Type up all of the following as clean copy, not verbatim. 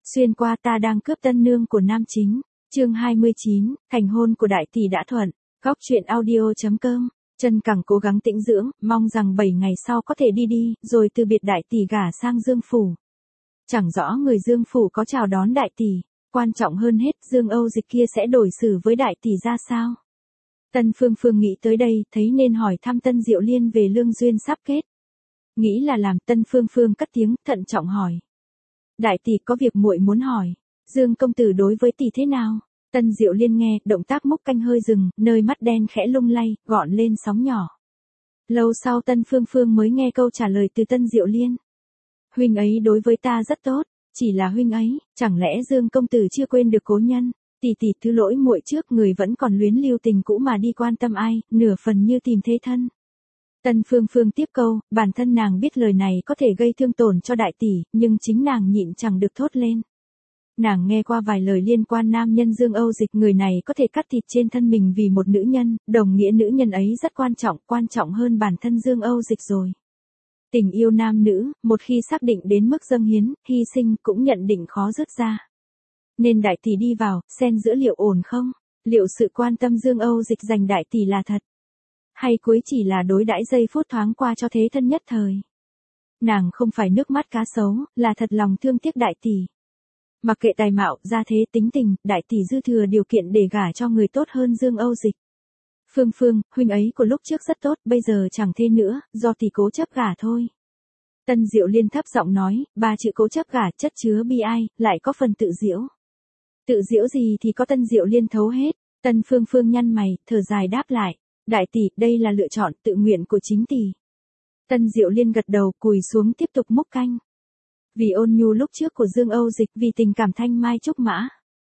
Xuyên qua ta đang cướp tân nương của nam chính. Chương 29, thành hôn của đại tỷ đã thuận. Góc truyện audio.com. Trân Cẳng cố gắng tĩnh dưỡng, mong rằng 7 ngày sau có thể đi, rồi từ biệt đại tỷ gả sang Dương Phủ. Chẳng rõ người Dương Phủ có chào đón đại tỷ, quan trọng hơn hết Dương Âu Dịch kia sẽ đối xử với đại tỷ ra sao. Tân Phương Phương nghĩ tới đây, thấy nên hỏi thăm Tân Diệu Liên về lương duyên sắp kết. Nghĩ là làm, Tân Phương Phương cất tiếng, thận trọng hỏi. Đại tỷ có việc muội muốn hỏi, Dương công tử đối với tỷ thế nào? Tân Diệu Liên nghe, động tác múc canh hơi dừng, nơi mắt đen khẽ lung lay, gọn lên sóng nhỏ. Lâu sau Tân Phương Phương mới nghe câu trả lời từ Tân Diệu Liên. Huynh ấy đối với ta rất tốt, chỉ là huynh ấy, chẳng lẽ Dương công tử chưa quên được cố nhân? Tỷ tỷ thứ lỗi muội trước, người vẫn còn luyến lưu tình cũ mà đi quan tâm ai, nửa phần như tìm thế thân. Tân Phương Phương tiếp câu, bản thân nàng biết lời này có thể gây thương tổn cho đại tỷ, nhưng chính nàng nhịn chẳng được thốt lên. Nàng nghe qua vài lời liên quan nam nhân Dương Âu Dịch, người này có thể cắt thịt trên thân mình vì một nữ nhân, đồng nghĩa nữ nhân ấy rất quan trọng hơn bản thân Dương Âu Dịch rồi. Tình yêu nam nữ, một khi xác định đến mức dâng hiến, hy sinh cũng nhận định khó dứt ra. Nên đại tỷ đi vào, xen giữa liệu ổn không? Liệu sự quan tâm Dương Âu Dịch dành đại tỷ là thật? Hay cuối chỉ là đối đãi giây phút thoáng qua cho thế thân nhất thời? Nàng không phải nước mắt cá sấu, là thật lòng thương tiếc đại tỷ. Mặc kệ tài mạo, gia thế, tính tình, đại tỷ dư thừa điều kiện để gả cho người tốt hơn Dương Âu Dịch. Phương Phương, huynh ấy của lúc trước rất tốt, bây giờ chẳng thế nữa, do tỷ cố chấp gả thôi. Tân Diệu Liên thấp giọng nói, ba chữ cố chấp gả chất chứa bi ai, lại có phần tự giễu. Tự giễu gì thì có Tân Diệu Liên thấu hết. Tân Phương Phương nhăn mày, thở dài đáp lại. Đại tỷ, đây là lựa chọn tự nguyện của chính tỷ. Tân Diệu Liên gật đầu, cùi xuống tiếp tục múc canh. Vì ôn nhu lúc trước của Dương Âu Dịch, vì tình cảm thanh mai trúc mã.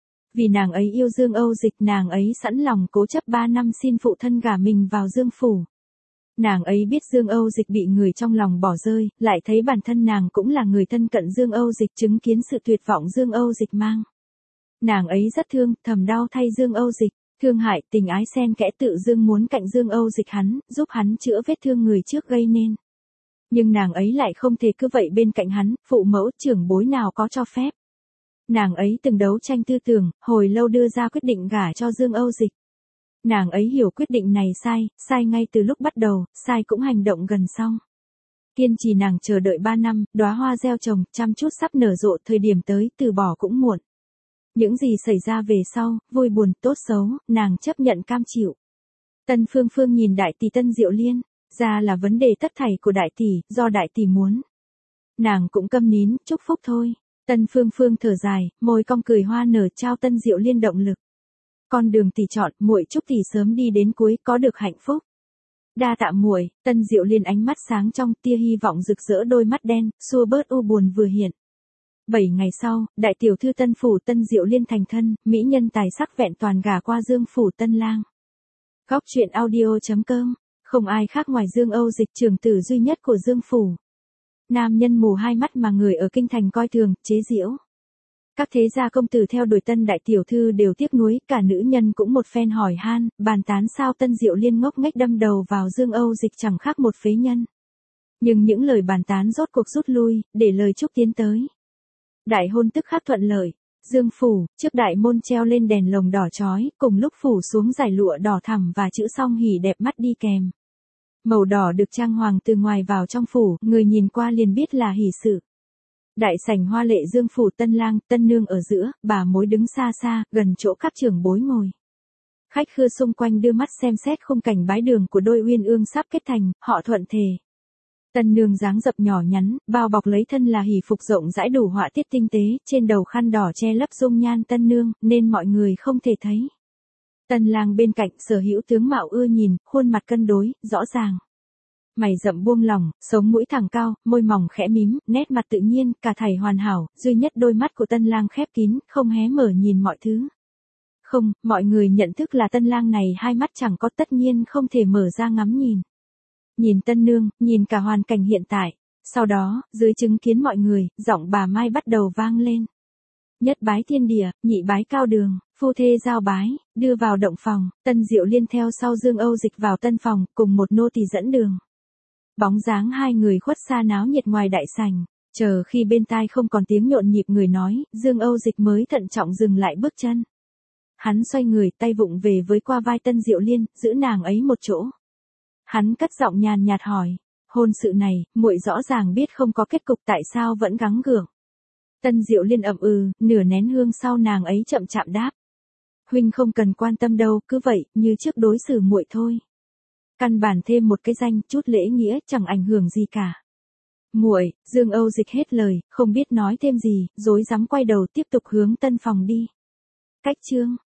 Vì nàng ấy yêu Dương Âu Dịch, nàng ấy sẵn lòng cố chấp 3 năm xin phụ thân gả mình vào Dương Phủ. Nàng ấy biết Dương Âu Dịch bị người trong lòng bỏ rơi, lại thấy bản thân nàng cũng là người thân cận Dương Âu Dịch, chứng kiến sự tuyệt vọng Dương Âu Dịch mang. Nàng ấy rất thương, thầm đau thay Dương Âu Dịch. Thương hại, tình ái xen kẽ, tự dưng muốn cạnh Dương Âu Dịch hắn, giúp hắn chữa vết thương người trước gây nên. Nhưng nàng ấy lại không thể cứ vậy bên cạnh hắn, phụ mẫu trưởng bối nào có cho phép. Nàng ấy từng đấu tranh tư tưởng, hồi lâu đưa ra quyết định gả cho Dương Âu Dịch. Nàng ấy hiểu quyết định này sai ngay từ lúc bắt đầu, sai cũng hành động gần xong. Kiên trì nàng chờ đợi 3 năm, đóa hoa gieo trồng, chăm chút sắp nở rộ, thời điểm tới, từ bỏ cũng muộn. Những gì xảy ra về sau, vui buồn, tốt xấu, nàng chấp nhận cam chịu. Tân Phương Phương nhìn đại tỷ Tân Diệu Liên, ra là vấn đề tất thảy của đại tỷ, do đại tỷ muốn. Nàng cũng câm nín, chúc phúc thôi. Tân Phương Phương thở dài, môi cong cười hoa nở, trao Tân Diệu Liên động lực. Con đường tỷ chọn, muội chúc tỷ sớm đi đến cuối, có được hạnh phúc. Đa tạ muội. Tân Diệu Liên ánh mắt sáng trong, tia hy vọng rực rỡ đôi mắt đen, xua bớt u buồn vừa hiện. 7 ngày sau, đại tiểu thư Tân Phủ Tân Diệu Liên thành thân, mỹ nhân tài sắc vẹn toàn gả qua Dương Phủ Tân Lang. Góc truyện audio.com. Không ai khác ngoài Dương Âu Dịch, trưởng tử duy nhất của Dương Phủ. Nam nhân mù hai mắt mà người ở kinh thành coi thường, chế giễu. Các thế gia công tử theo đuổi tân đại tiểu thư đều tiếc nuối, cả nữ nhân cũng một phen hỏi han, bàn tán sao Tân Diệu Liên ngốc nghếch đâm đầu vào Dương Âu Dịch chẳng khác một phế nhân. Nhưng những lời bàn tán rốt cuộc rút lui, để lời chúc tiến tới. Đại hôn tức khắc thuận lợi. Dương Phủ, trước đại môn treo lên đèn lồng đỏ chói, cùng lúc phủ xuống dải lụa đỏ thẳm và chữ song hỉ đẹp mắt đi kèm. Màu đỏ được trang hoàng từ ngoài vào trong phủ, người nhìn qua liền biết là hỷ sự. Đại sảnh hoa lệ Dương Phủ Tân Lang, Tân Nương ở giữa, bà mối đứng xa xa, gần chỗ các trưởng bối ngồi. Khách khứa xung quanh đưa mắt xem xét khung cảnh bái đường của đôi uyên ương sắp kết thành, họ thuận thề. Tân Nương dáng dập nhỏ nhắn, bao bọc lấy thân là hỷ phục rộng rãi đủ họa tiết tinh tế, trên đầu khăn đỏ che lấp dung nhan Tân Nương, nên mọi người không thể thấy. Tân Lang bên cạnh sở hữu tướng mạo ưa nhìn, khuôn mặt cân đối, rõ ràng. Mày rậm buông lỏng, sống mũi thẳng cao, môi mỏng khẽ mím, nét mặt tự nhiên, cả thảy hoàn hảo, duy nhất đôi mắt của Tân Lang khép kín, không hé mở nhìn mọi thứ. Không, mọi người nhận thức là Tân Lang này hai mắt chẳng có, tất nhiên không thể mở ra ngắm nhìn. Nhìn Tân Nương, nhìn cả hoàn cảnh hiện tại. Sau đó, dưới chứng kiến mọi người, giọng bà Mai bắt đầu vang lên. Nhất bái thiên địa, nhị bái cao đường, phu thê giao bái, đưa vào động phòng, Tân Diệu Liên theo sau Dương Âu Dịch vào tân phòng, cùng một nô tỳ dẫn đường. Bóng dáng hai người khuất xa náo nhiệt ngoài đại sảnh. Chờ khi bên tai không còn tiếng nhộn nhịp người nói, Dương Âu Dịch mới thận trọng dừng lại bước chân. Hắn xoay người, tay vụng về với qua vai Tân Diệu Liên, giữ nàng ấy một chỗ. Hắn cất giọng nhàn nhạt hỏi, hôn sự này, muội rõ ràng biết không có kết cục, tại sao vẫn gắng gượng. Tân Diệu Liên ậm nửa nén hương sau nàng ấy chậm chạm đáp. Huynh không cần quan tâm đâu, cứ vậy, như trước đối xử muội thôi. Căn bản thêm một cái danh, chút lễ nghĩa, chẳng ảnh hưởng gì cả. Muội, Dương Âu Dịch hết lời, không biết nói thêm gì, rối rắm quay đầu tiếp tục hướng tân phòng đi. Cách chương